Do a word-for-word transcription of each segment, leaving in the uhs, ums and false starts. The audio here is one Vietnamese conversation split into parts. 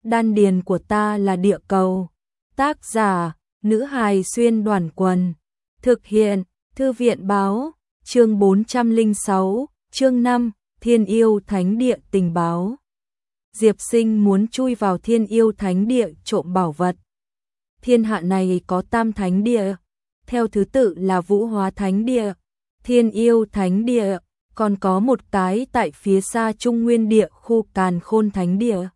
Đan điền của ta là địa cầu. Tác giả, nữ hài xuyên đoàn quần. Thực hiện, Thư viện báo, chương bốn trăm lẻ sáu, chương năm, Thiên Yêu Thánh Địa tình báo. Diệp Sinh muốn chui vào Thiên Yêu Thánh Địa trộm bảo vật. Thiên hạ này có tam thánh địa, theo thứ tự là Vũ Hóa Thánh Địa, Thiên Yêu Thánh Địa, còn có một cái tại phía xa Trung Nguyên Địa khu Càn Khôn Thánh Địa.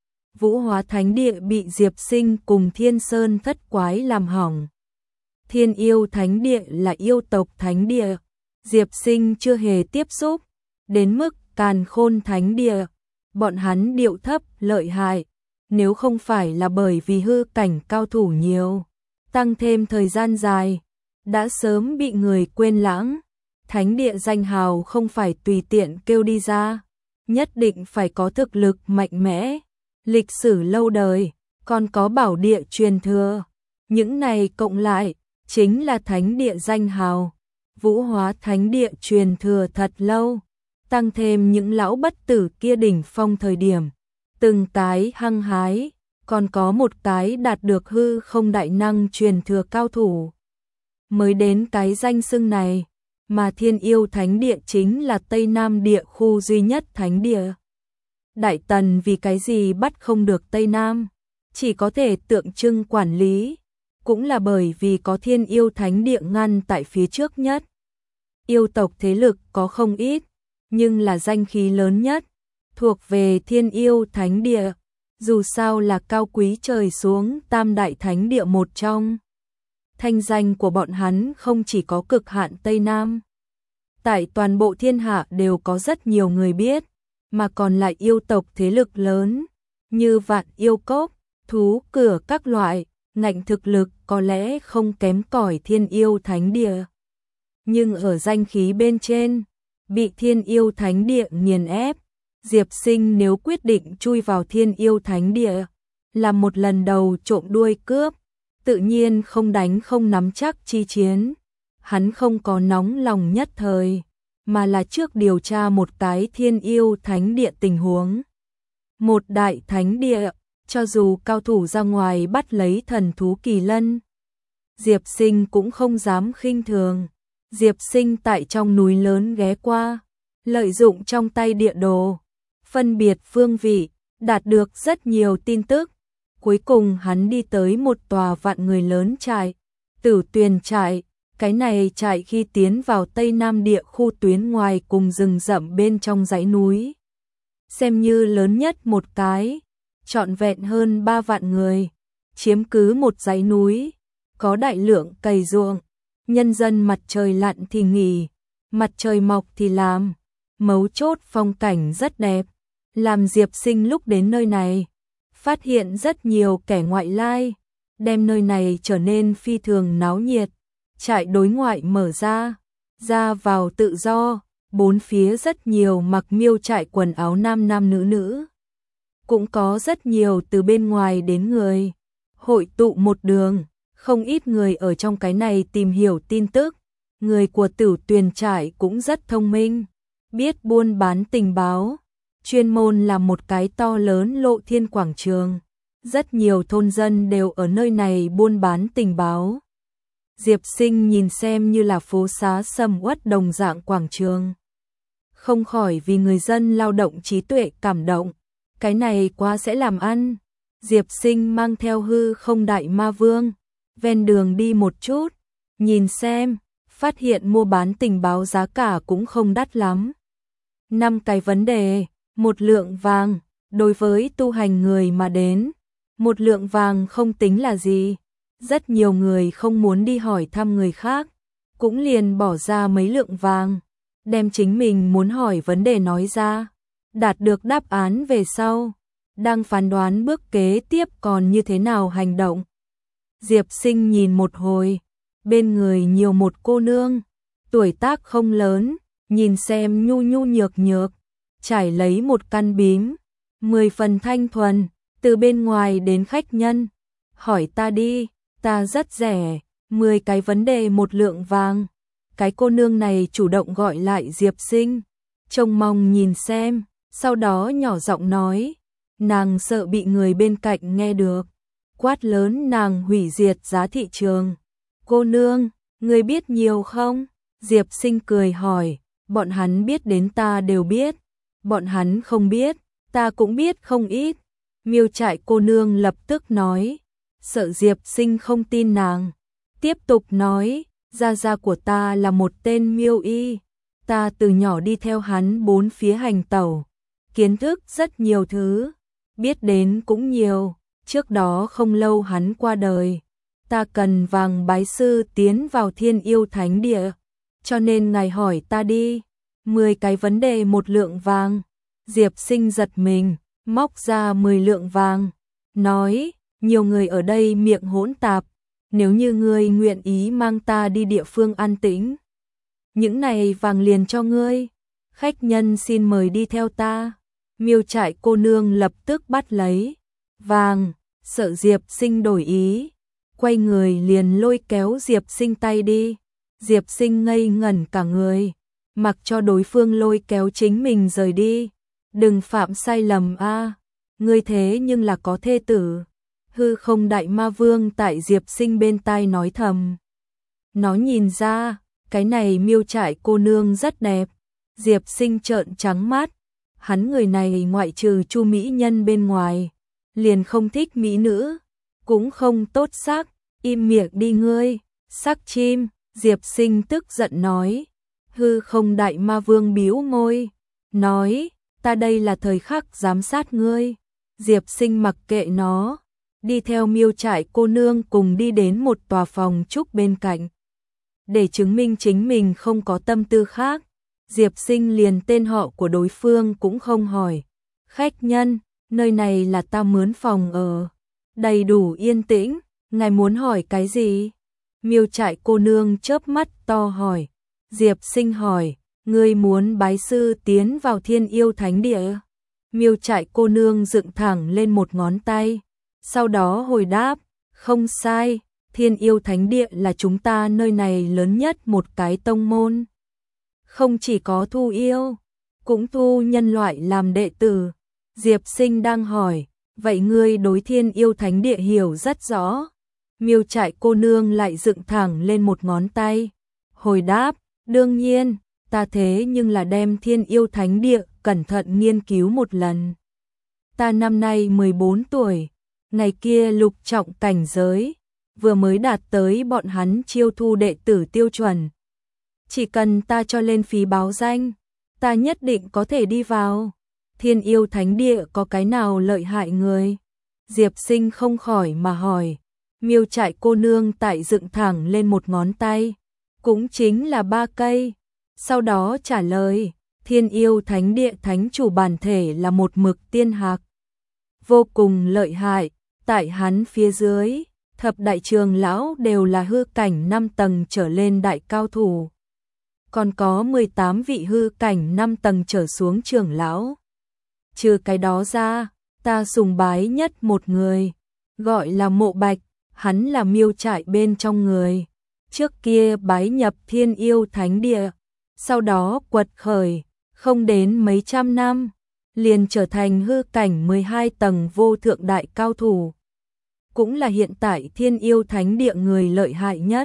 Vũ Hóa Thánh Địa bị Diệp Sinh cùng Thiên Sơn Thất Quái làm hỏng. Thiên Yêu Thánh Địa là yêu tộc thánh địa, Diệp Sinh chưa hề tiếp xúc, đến mức Càn Khôn Thánh Địa, bọn hắn điệu thấp lợi hại, nếu không phải là bởi vì hư cảnh cao thủ nhiều, tăng thêm thời gian dài, đã sớm bị người quên lãng. Thánh địa danh hào không phải tùy tiện kêu đi ra, nhất định phải có thực lực mạnh mẽ, lịch sử lâu đời, còn có bảo địa truyền thừa. Những này cộng lại, chính là thánh địa danh hào. Vũ Hóa Thánh Địa truyền thừa thật lâu, tăng thêm những lão bất tử kia đỉnh phong thời điểm, từng cái hăng hái, còn có một cái đạt được hư không đại năng truyền thừa cao thủ. Mới đến cái danh xưng này, mà Thiên Yêu Thánh Địa chính là Tây Nam địa khu duy nhất thánh địa. Đại Tần vì cái gì bắt không được Tây Nam, chỉ có thể tượng trưng quản lý, cũng là bởi vì có Thiên Yêu Thánh Địa ngăn tại phía trước nhất. Yêu tộc thế lực có không ít, nhưng là danh khí lớn nhất, thuộc về Thiên Yêu Thánh Địa, dù sao là cao quý trời xuống tam đại thánh địa một trong. Thanh danh của bọn hắn không chỉ có cực hạn Tây Nam, tại toàn bộ thiên hạ đều có rất nhiều người biết, mà còn lại yêu tộc thế lực lớn, như Vạn Yêu Cốc, Thú Cửa các loại, ngạnh thực lực có lẽ không kém cỏi Thiên Yêu Thánh Địa. Nhưng ở danh khí bên trên, bị Thiên Yêu Thánh Địa nghiền ép, Diệp Sinh nếu quyết định chui vào Thiên Yêu Thánh Địa, làm một lần đầu trộm đuôi cướp, tự nhiên không đánh không nắm chắc chi chiến. Hắn không có nóng lòng nhất thời, mà là trước điều tra một cái Thiên Yêu Thánh Địa tình huống. Một đại thánh địa, cho dù cao thủ ra ngoài bắt lấy thần thú kỳ lân, Diệp Sinh cũng không dám khinh thường. Diệp Sinh tại trong núi lớn ghé qua, lợi dụng trong tay địa đồ, phân biệt phương vị, đạt được rất nhiều tin tức. Cuối cùng hắn đi tới một tòa vạn người lớn trại, Tử Tuyền trại. Cái này trại khi tiến vào Tây Nam địa khu tuyến ngoài cùng rừng rậm bên trong dãy núi, xem như lớn nhất một cái, trọn vẹn hơn ba vạn người, chiếm cứ một dãy núi, có đại lượng cày ruộng, nhân dân mặt trời lặn thì nghỉ, mặt trời mọc thì làm, mấu chốt phong cảnh rất đẹp, làm Diệp Sinh lúc đến nơi này, phát hiện rất nhiều kẻ ngoại lai, đem nơi này trở nên phi thường náo nhiệt. Trại đối ngoại mở ra, ra vào tự do, bốn phía rất nhiều mặc miêu trại quần áo nam nam nữ nữ. Cũng có rất nhiều từ bên ngoài đến người, hội tụ một đường, không ít người ở trong cái này tìm hiểu tin tức. Người của Tử Tuyền trại cũng rất thông minh, biết buôn bán tình báo, chuyên môn làm một cái to lớn lộ thiên quảng trường. Rất nhiều thôn dân đều ở nơi này buôn bán tình báo. Diệp Sinh nhìn xem như là phố xá sầm uất đồng dạng quảng trường. Không khỏi vì người dân lao động trí tuệ cảm động, cái này quá sẽ làm ăn. Diệp Sinh mang theo hư không đại ma vương, ven đường đi một chút, nhìn xem, phát hiện mua bán tình báo giá cả cũng không đắt lắm. Năm cái vấn đề, một lượng vàng, đối với tu hành người mà đến, một lượng vàng không tính là gì. Rất nhiều người không muốn đi hỏi thăm người khác, cũng liền bỏ ra mấy lượng vàng, đem chính mình muốn hỏi vấn đề nói ra, đạt được đáp án về sau, đang phán đoán bước kế tiếp còn như thế nào hành động. Diệp Sinh nhìn một hồi, bên người nhiều một cô nương, tuổi tác không lớn, nhìn xem nhu nhu nhược nhược, trải lấy một căn bím, mười phần thanh thuần, từ bên ngoài đến khách nhân, hỏi ta đi. Ta rất rẻ, mười cái vấn đề một lượng vàng. Cái cô nương này chủ động gọi lại Diệp Sinh, trông mong nhìn xem, sau đó nhỏ giọng nói, nàng sợ bị người bên cạnh nghe được, quát lớn nàng hủy diệt giá thị trường. Cô nương, người biết nhiều không? Diệp Sinh cười hỏi, bọn hắn biết đến ta đều biết, bọn hắn không biết, ta cũng biết không ít. Miêu Trại cô nương lập tức nói, sợ Diệp Sinh không tin nàng, tiếp tục nói, gia gia của ta là một tên miêu y, ta từ nhỏ đi theo hắn bốn phía hành tẩu, kiến thức rất nhiều thứ, biết đến cũng nhiều, trước đó không lâu hắn qua đời, ta cần vàng bái sư tiến vào Thiên Yêu Thánh Địa, cho nên ngài hỏi ta đi, mười cái vấn đề một lượng vàng. Diệp Sinh giật mình, móc ra mười lượng vàng, nói, nhiều người ở đây miệng hỗn tạp, nếu như ngươi nguyện ý mang ta đi địa phương an tĩnh, những này vàng liền cho ngươi, khách nhân xin mời đi theo ta. Miêu Trại cô nương lập tức bắt lấy vàng, sợ Diệp Sinh đổi ý, quay người liền lôi kéo Diệp Sinh tay đi. Diệp Sinh ngây ngẩn cả người, mặc cho đối phương lôi kéo chính mình rời đi. Đừng phạm sai lầm a, ngươi thế nhưng là có thê tử. Hư Không Đại Ma Vương tại Diệp Sinh bên tai nói thầm. Nó nhìn ra, cái này Miêu Trại cô nương rất đẹp. Diệp Sinh trợn trắng mắt, hắn người này ngoại trừ Chu mỹ nhân bên ngoài, liền không thích mỹ nữ, cũng không tốt sắc, im miệng đi ngươi, sắc chim. Diệp Sinh tức giận nói. Hư Không Đại Ma Vương bĩu môi, nói, ta đây là thời khắc giám sát ngươi. Diệp Sinh mặc kệ nó, đi theo Miêu Trại cô nương cùng đi đến một tòa phòng trúc bên cạnh. Để chứng minh chính mình không có tâm tư khác, Diệp Sinh liền tên họ của đối phương cũng không hỏi. Khách nhân, nơi này là ta mướn phòng ở, đầy đủ yên tĩnh, ngài muốn hỏi cái gì? Miêu Trại cô nương chớp mắt to hỏi. Diệp Sinh hỏi, ngươi muốn bái sư tiến vào Thiên Yêu Thánh Địa? Miêu Trại cô nương dựng thẳng lên một ngón tay, sau đó hồi đáp, không sai, Thiên Yêu Thánh Địa là chúng ta nơi này lớn nhất một cái tông môn. Không chỉ có thu yêu, cũng thu nhân loại làm đệ tử. Diệp Sinh đang hỏi, vậy ngươi đối Thiên Yêu Thánh Địa hiểu rất rõ. Miêu Trại cô nương lại dựng thẳng lên một ngón tay, hồi đáp, đương nhiên, ta thế nhưng là đem Thiên Yêu Thánh Địa cẩn thận nghiên cứu một lần. Ta năm nay mười bốn tuổi, ngày kia lục trọng cảnh giới, vừa mới đạt tới bọn hắn chiêu thu đệ tử tiêu chuẩn. Chỉ cần ta cho lên phí báo danh, ta nhất định có thể đi vào. Thiên Yêu Thánh Địa có cái nào lợi hại người? Diệp Sinh không khỏi mà hỏi. Miêu Trại cô nương tại dựng thẳng lên một ngón tay, cũng chính là ba cây. Sau đó trả lời, Thiên Yêu Thánh Địa thánh chủ bản thể là một mực tiên hạc, vô cùng lợi hại, tại hắn phía dưới, thập đại trường lão đều là hư cảnh năm tầng trở lên đại cao thủ. Còn có mười tám vị hư cảnh năm tầng trở xuống trưởng lão. Trừ cái đó ra, ta sùng bái nhất một người, gọi là Mộ Bạch, hắn là Miêu Trại bên trong người. Trước kia bái nhập Thiên Yêu Thánh Địa, sau đó quật khởi, không đến mấy trăm năm, liền trở thành hư cảnh mười hai tầng vô thượng đại cao thủ. Cũng là hiện tại Thiên Yêu Thánh Địa người lợi hại nhất.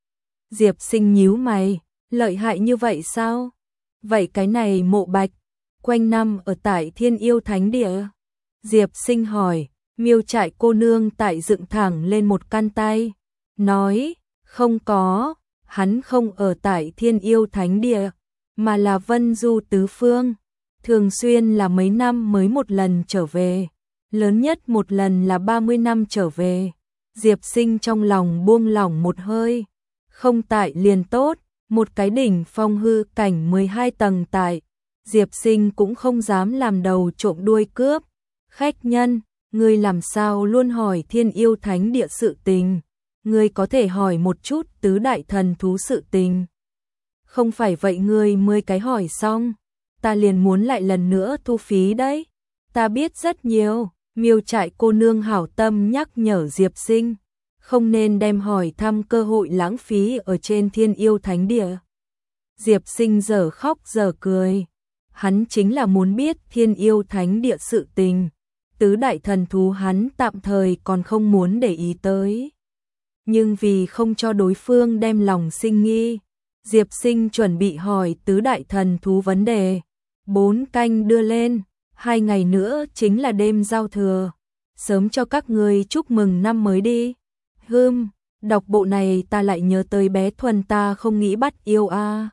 Diệp Sinh nhíu mày, lợi hại như vậy sao? Vậy cái này Mộ Bạch, quanh năm ở tại Thiên Yêu Thánh Địa? Diệp Sinh hỏi. Miêu Trại cô nương tại dựng thẳng lên một căn tay, nói, không có, hắn không ở tại Thiên Yêu Thánh Địa, mà là vân du tứ phương, thường xuyên là mấy năm mới một lần trở về, lớn nhất một lần là ba mươi năm trở về. Diệp Sinh trong lòng buông lỏng một hơi, không tại liền tốt, một cái đỉnh phong hư cảnh mười hai tầng tại, Diệp Sinh cũng không dám làm đầu trộm đuôi cướp. Khách nhân, ngươi làm sao luôn hỏi Thiên Yêu Thánh Địa sự tình, ngươi có thể hỏi một chút tứ đại thần thú sự tình. Không phải vậy ngươi mới cái hỏi xong, ta liền muốn lại lần nữa thu phí đấy. Ta biết rất nhiều. Miêu Trại cô nương hảo tâm nhắc nhở Diệp Sinh, không nên đem hỏi thăm cơ hội lãng phí ở trên Thiên Yêu Thánh Địa. Diệp Sinh giờ khóc giờ cười, hắn chính là muốn biết Thiên Yêu Thánh Địa sự tình. tứ đại thần thú hắn tạm thời còn không muốn để ý tới. Nhưng vì không cho đối phương đem lòng sinh nghi, Diệp Sinh chuẩn bị hỏi tứ đại thần thú vấn đề. Bốn canh đưa lên, hai ngày nữa chính là đêm giao thừa. Sớm cho các người chúc mừng năm mới đi. Hừm, đọc bộ này ta lại nhớ tới bé Thuần ta không nghĩ bắt yêu a. À.